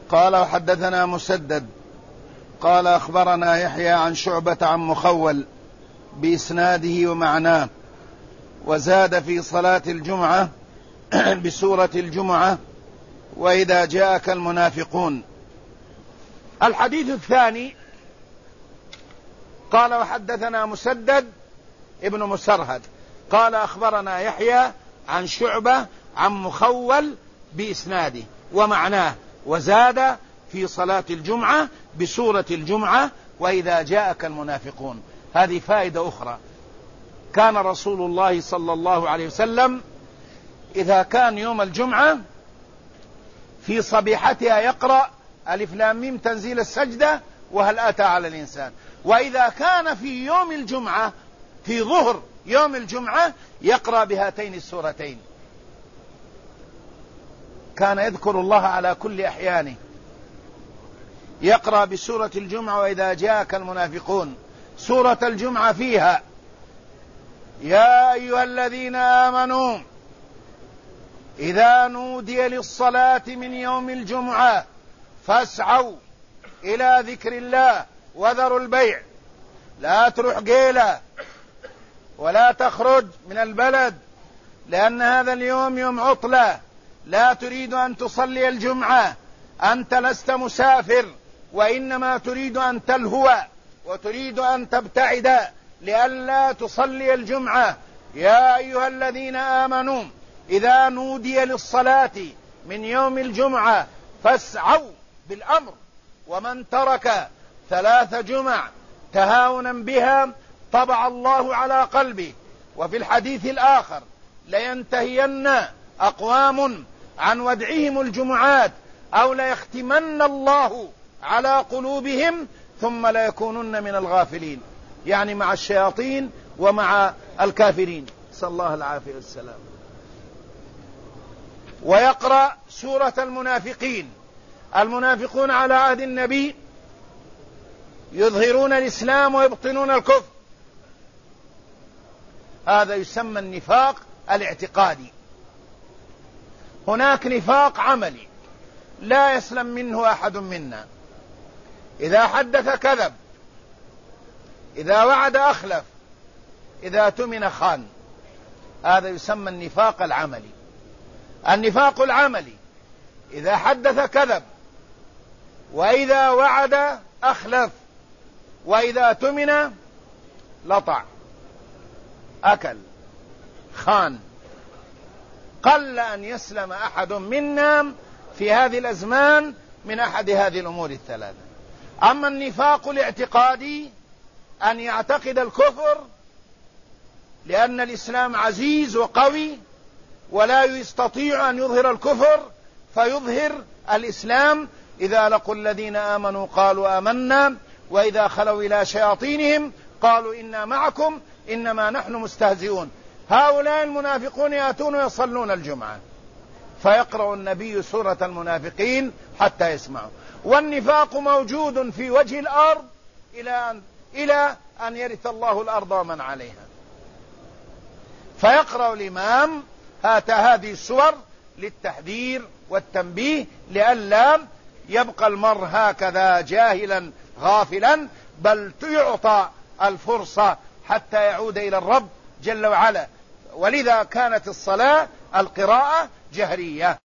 قال وحدثنا مسدد قال أخبرنا يحيى عن شعبة عن مخول بإسناده ومعناه، وزاد في صلاة الجمعة بسورة الجمعة وإذا جاءك المنافقون. الحديث الثاني قال وحدثنا مسدد ابن مسرهد قال أخبرنا يحيى عن شعبة عن مخول بإسناده ومعناه، وزاد في صلاة الجمعة بسورة الجمعة وإذا جاءك المنافقون. هذه فائدة أخرى. كان رسول الله صلى الله عليه وسلم إذا كان يوم الجمعة في صبيحتها يقرأ ألف لام ميم تنزيل السجدة وهل أتى على الإنسان، وإذا كان في يوم الجمعة في ظهر يوم الجمعة يقرأ بهاتين السورتين. كان يذكر الله على كل أحيانه، يقرأ بسورة الجمعة وإذا جاءك المنافقون. سورة الجمعة فيها يا أيها الذين آمنوا إذا نودي للصلاة من يوم الجمعة فاسعوا إلى ذكر الله وذروا البيع. لا تروح قيلة ولا تخرج من البلد، لأن هذا اليوم يوم عطلة، لا تريد أن تصلي الجمعة، أنت لست مسافر، وإنما تريد أن تلهو وتريد أن تبتعد لئلا تصلي الجمعة. يا أيها الذين آمنوا إذا نودي للصلاة من يوم الجمعة فاسعوا بالأمر، ومن ترك 3 جمع تهاونا بها طبع الله على قلبه. وفي الحديث الآخر لينتهين أقوام عن ودعهم الجمعات أو ليختمن الله على قلوبهم ثم ليكونن من الغافلين، يعني مع الشياطين ومع الكافرين، نسأل الله العافية والسلام. ويقرأ سورة المنافقين. المنافقون على عهد النبي يظهرون الإسلام ويبطنون الكفر، هذا يسمى النفاق الاعتقادي. هناك نفاق عملي لا يسلم منه أحد منا، إذا حدث كذب، إذا وعد أخلف، إذا اؤتمن خان، هذا يسمى النفاق العملي. النفاق العملي إذا حدث كذب، وإذا وعد أخلف، وإذا اؤتمن لطع، أكل، خان. قل أن يسلم أحد منا في هذه الأزمان من أحد هذه الأمور الثلاثة. أما النفاق الاعتقادي أن يعتقد الكفر لأن الإسلام عزيز وقوي ولا يستطيع أن يظهر الكفر فيظهر الإسلام. إذا لقوا الذين آمنوا قالوا آمنا وإذا خلوا إلى شياطينهم قالوا إنا معكم إنما نحن مستهزئون. هؤلاء المنافقون يأتون ويصلون الجمعة، فيقرأ النبي سورة المنافقين حتى يسمعوا. والنفاق موجود في وجه الأرض إلى أن يرث الله الأرض ومن عليها. فيقرأ الإمام هذه السور للتحذير والتنبيه لئلا يبقى المرء هكذا جاهلا غافلا، بل يعطى الفرصة حتى يعود إلى الرب جل وعلا. ولذا كانت الصلاة القراءة جهرية.